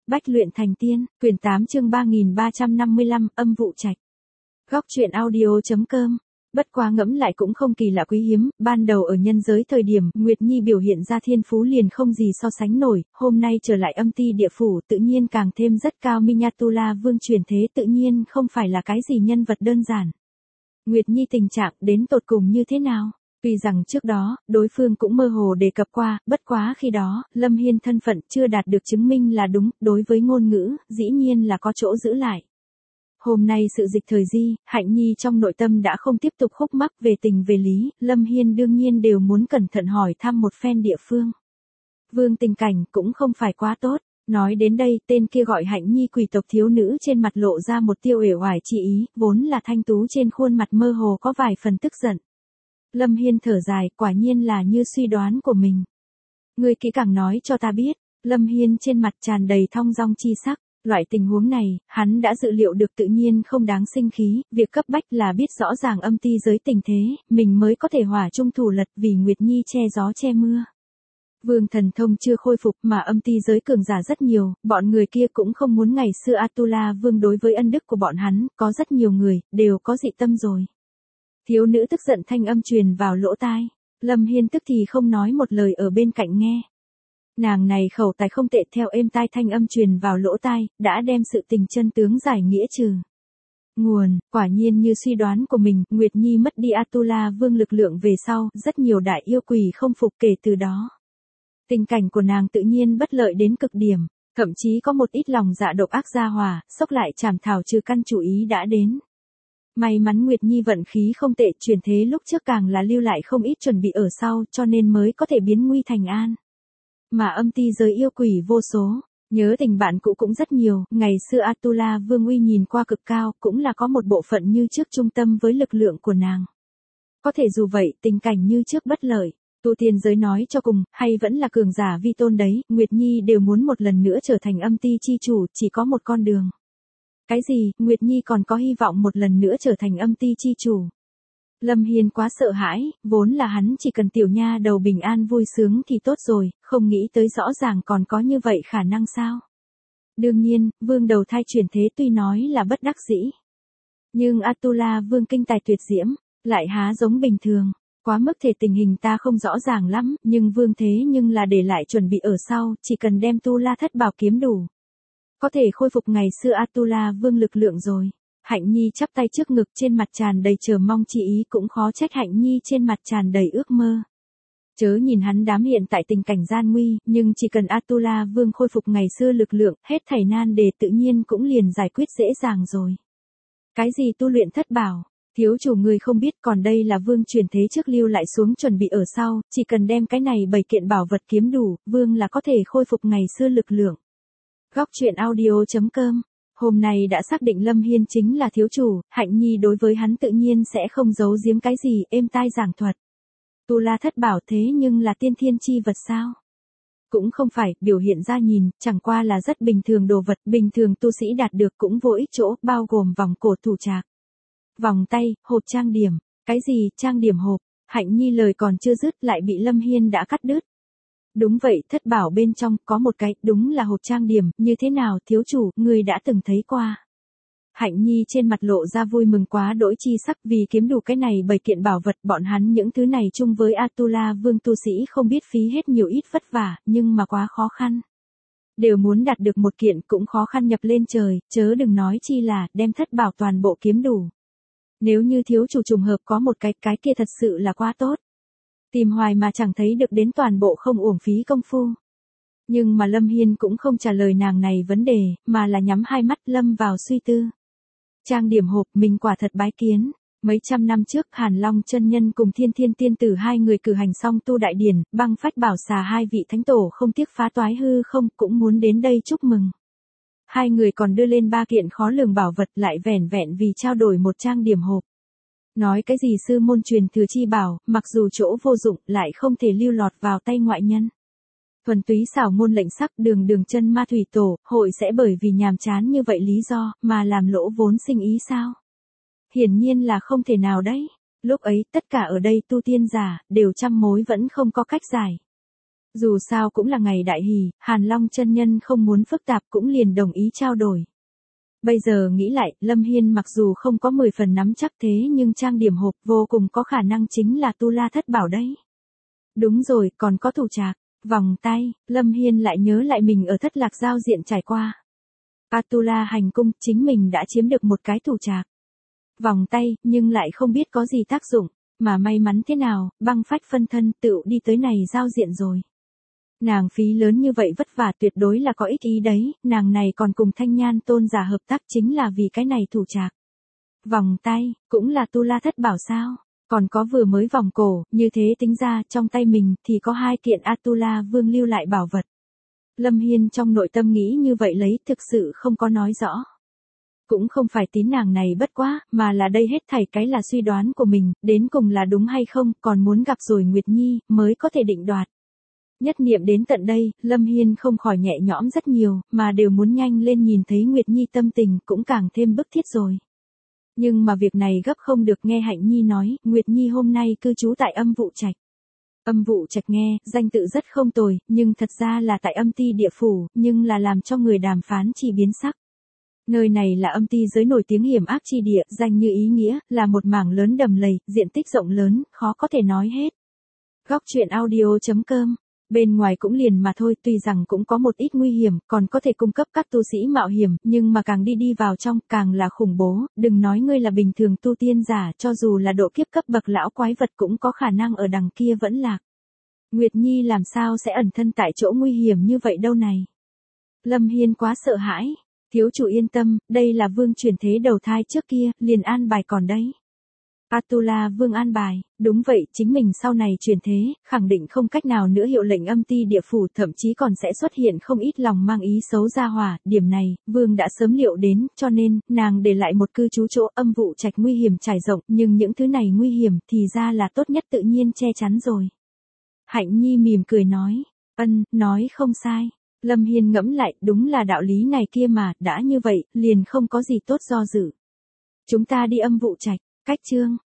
Bách luyện thành tiên, quyển 8 chương 3355, âm vụ trạch. Góc truyện audio.com. Bất quá ngẫm lại cũng không kỳ lạ quý hiếm, ban đầu ở nhân giới thời điểm Nguyệt Nhi biểu hiện ra thiên phú liền không gì so sánh nổi, hôm nay trở lại âm ti địa phủ tự nhiên càng thêm rất cao. Miniatula vương truyền thế tự nhiên không phải là cái gì nhân vật đơn giản. Nguyệt Nhi tình trạng đến tột cùng như thế nào? Tuy rằng trước đó, đối phương cũng mơ hồ đề cập qua, bất quá khi đó, Lâm Hiên thân phận chưa đạt được chứng minh là đúng, đối với ngôn ngữ, dĩ nhiên là có chỗ giữ lại. Hôm nay sự dịch thời di, Hạnh Nhi trong nội tâm đã không tiếp tục khúc mắc về tình về lý, Lâm Hiên đương nhiên đều muốn cẩn thận hỏi thăm một phen địa phương. Vương tình cảnh cũng không phải quá tốt. Nói đến đây, tên kia gọi Hạnh Nhi quỷ tộc thiếu nữ trên mặt lộ ra một tia uể oải chi ý, vốn là thanh tú trên khuôn mặt mơ hồ có vài phần tức giận. Lâm Hiên thở dài, quả nhiên là như suy đoán của mình. Ngươi kỹ càng nói cho ta biết. Lâm Hiên trên mặt tràn đầy thong dong chi sắc. Loại tình huống này, hắn đã dự liệu được tự nhiên không đáng sinh khí, việc cấp bách là biết rõ ràng âm ti giới tình thế, mình mới có thể hỏa trung thủ lật vì Nguyệt Nhi che gió che mưa. Vương thần thông chưa khôi phục mà âm ti giới cường giả rất nhiều, bọn người kia cũng không muốn ngày xưa Atula vương đối với ân đức của bọn hắn, có rất nhiều người, đều có dị tâm rồi. Thiếu nữ tức giận thanh âm truyền vào lỗ tai, Lâm Hiên tức thì không nói một lời ở bên cạnh nghe. Nàng này khẩu tài không tệ, theo êm tai thanh âm truyền vào lỗ tai, đã đem sự tình chân tướng giải nghĩa trừ. Nguồn, quả nhiên như suy đoán của mình, Nguyệt Nhi mất đi Atula vương lực lượng về sau, rất nhiều đại yêu quỷ không phục kể từ đó. Tình cảnh của nàng tự nhiên bất lợi đến cực điểm, thậm chí có một ít lòng dạ độc ác gia hỏa, xốc lại chảm thảo trừ căn chủ ý đã đến. May mắn Nguyệt Nhi vận khí không tệ, chuyển thế lúc trước càng là lưu lại không ít chuẩn bị ở sau, cho nên mới có thể biến nguy thành an. Mà âm ti giới yêu quỷ vô số, nhớ tình bạn cũ cũng rất nhiều, ngày xưa Atula vương uy nhìn qua cực cao, cũng là có một bộ phận như trước trung tâm với lực lượng của nàng. Có thể dù vậy, tình cảnh như trước bất lợi, tu tiên giới nói cho cùng, hay vẫn là cường giả vi tôn đấy, Nguyệt Nhi đều muốn một lần nữa trở thành âm ti chi chủ, chỉ có một con đường. Cái gì, Nguyệt Nhi còn có hy vọng một lần nữa trở thành âm ti chi chủ. Lâm Hiên quá sợ hãi, vốn là hắn chỉ cần tiểu nha đầu bình an vui sướng thì tốt rồi, không nghĩ tới rõ ràng còn có như vậy khả năng sao. Đương nhiên, vương đầu thai chuyển thế tuy nói là bất đắc dĩ. Nhưng Atula vương kinh tài tuyệt diễm, lại há giống bình thường, quá mức thể tình hình ta không rõ ràng lắm, nhưng vương thế nhưng là để lại chuẩn bị ở sau, chỉ cần đem Tu La thất bảo kiếm đủ. Có thể khôi phục ngày xưa Atula vương lực lượng rồi. Hạnh Nhi chắp tay trước ngực, trên mặt tràn đầy chờ mong chi ý, cũng khó trách Hạnh Nhi trên mặt tràn đầy ước mơ. Chớ nhìn hắn đám hiện tại tình cảnh gian nguy, nhưng chỉ cần Atula vương khôi phục ngày xưa lực lượng, hết thảy nan đề tự nhiên cũng liền giải quyết dễ dàng rồi. Cái gì tu luyện thất bảo, thiếu chủ người không biết, còn đây là vương chuyển thế trước lưu lại xuống chuẩn bị ở sau, chỉ cần đem cái này 7 kiện bảo vật kiếm đủ, vương là có thể khôi phục ngày xưa lực lượng. Góc truyện audio.com. Hôm nay đã xác định Lâm Hiên chính là thiếu chủ, Hạnh Nhi đối với hắn tự nhiên sẽ không giấu giếm cái gì, êm tai giảng thuật. Tu La thất bảo thế nhưng là tiên thiên chi vật sao? Cũng không phải, biểu hiện ra nhìn, chẳng qua là rất bình thường đồ vật, bình thường tu sĩ đạt được cũng vô ích chỗ, bao gồm vòng cổ thủ trạc, vòng tay, hộp trang điểm. Cái gì, trang điểm hộp? Hạnh Nhi lời còn chưa dứt lại bị Lâm Hiên đã cắt đứt. Đúng vậy, thất bảo bên trong có một cái, đúng là hộp trang điểm, như thế nào thiếu chủ, người đã từng thấy qua. Hạnh Nhi trên mặt lộ ra vui mừng quá đỗi chi sắc, vì kiếm đủ cái này 7 kiện bảo vật, bọn hắn những thứ này chung với Atula vương tu sĩ không biết phí hết nhiều ít vất vả, nhưng mà quá khó khăn. Đều muốn đạt được một kiện cũng khó khăn nhập lên trời, chớ đừng nói chi là đem thất bảo toàn bộ kiếm đủ. Nếu như thiếu chủ trùng hợp có một cái kia thật sự là quá tốt. Tìm hoài mà chẳng thấy được, đến toàn bộ không uổng phí công phu. Nhưng mà Lâm Hiên cũng không trả lời nàng này vấn đề, mà là nhắm hai mắt lâm vào suy tư. Trang điểm hộp, mình quả thật bái kiến. Mấy trăm năm trước, Hàn Long chân nhân cùng Thiên Thiên tiên tử hai người cử hành xong tu đại điển, băng phách bảo xà hai vị thánh tổ không tiếc phá toái hư không, cũng muốn đến đây chúc mừng. Hai người còn đưa lên 3 kiện khó lường bảo vật, lại vẻn vẹn vì trao đổi một trang điểm hộp. Nói cái gì sư môn truyền thừa chi bảo, mặc dù chỗ vô dụng, lại không thể lưu lọt vào tay ngoại nhân. Thuần túy xảo môn lệnh sắc, đường đường chân ma thủy tổ, hội sẽ bởi vì nhàm chán như vậy lý do, mà làm lỗ vốn sinh ý sao? Hiển nhiên là không thể nào đấy. Lúc ấy, tất cả ở đây tu tiên giả, đều trăm mối vẫn không có cách giải. Dù sao cũng là ngày đại hỷ, Hàn Long chân nhân không muốn phức tạp cũng liền đồng ý trao đổi. Bây giờ nghĩ lại, Lâm Hiên mặc dù không có 10 phần nắm chắc thế nhưng trang điểm hộp vô cùng có khả năng chính là Tu La Thất Bảo đấy. Đúng rồi, còn có thủ trạc, vòng tay, Lâm Hiên lại nhớ lại mình ở Thất Lạc Giao diện trải qua. Atula hành cung, chính mình đã chiếm được một cái thủ trạc. Vòng tay, nhưng lại không biết có gì tác dụng, mà may mắn thế nào, băng phách phân thân tựu đi tới này giao diện rồi. Nàng phí lớn như vậy vất vả tuyệt đối là có ích ý đấy, nàng này còn cùng Thanh Nhan tôn giả hợp tác chính là vì cái này thủ trạc. Vòng tay, cũng là Tu La Thất Bảo sao, còn có vừa mới vòng cổ, như thế tính ra trong tay mình thì có 2 kiện Atula Vương lưu lại bảo vật. Lâm Hiên trong nội tâm nghĩ như vậy lấy thực sự không có nói rõ. Cũng không phải tín nàng này bất quá, mà là đây hết thảy cái là suy đoán của mình, đến cùng là đúng hay không, còn muốn gặp rồi Nguyệt Nhi, mới có thể định đoạt. Nhất niệm đến tận đây, Lâm Hiên không khỏi nhẹ nhõm rất nhiều, mà đều muốn nhanh lên nhìn thấy Nguyệt Nhi tâm tình cũng càng thêm bức thiết rồi. Nhưng mà việc này gấp không được nghe Hạnh Nhi nói, Nguyệt Nhi hôm nay cư trú tại Âm Vụ Trạch. Âm Vụ Trạch nghe, danh tự rất không tồi, nhưng thật ra là tại âm ti địa phủ, nhưng là làm cho người đàm phán chỉ biến sắc. Nơi này là âm ti giới nổi tiếng hiểm ác chi địa, danh như ý nghĩa, là một mảng lớn đầm lầy, diện tích rộng lớn, khó có thể nói hết. Góc truyện audio.com. Bên ngoài cũng liền mà thôi, tuy rằng cũng có một ít nguy hiểm, còn có thể cung cấp các tu sĩ mạo hiểm, nhưng mà càng đi đi vào trong, càng là khủng bố, đừng nói ngươi là bình thường tu tiên giả, cho dù là độ kiếp cấp bậc lão quái vật cũng có khả năng ở đằng kia vẫn lạc. Nguyệt Nhi làm sao sẽ ẩn thân tại chỗ nguy hiểm như vậy đâu này. Lâm Hiên quá sợ hãi, thiếu chủ yên tâm, đây là vương chuyển thế đầu thai trước kia, liền an bài còn đấy. Atula Vương an bài, đúng vậy, chính mình sau này chuyển thế, khẳng định không cách nào nữa hiệu lệnh âm ti địa phủ, thậm chí còn sẽ xuất hiện không ít lòng mang ý xấu ra hỏa, điểm này, Vương đã sớm liệu đến, cho nên, nàng để lại một cư trú chỗ Âm Vụ Trạch nguy hiểm trải rộng, nhưng những thứ này nguy hiểm thì ra là tốt nhất tự nhiên che chắn rồi. Hạnh Nhi mỉm cười nói, nói không sai. Lâm Hiên ngẫm lại, đúng là đạo lý này kia mà, đã như vậy, liền không có gì tốt do dự. Chúng ta đi Âm Vụ Trạch. Cách chương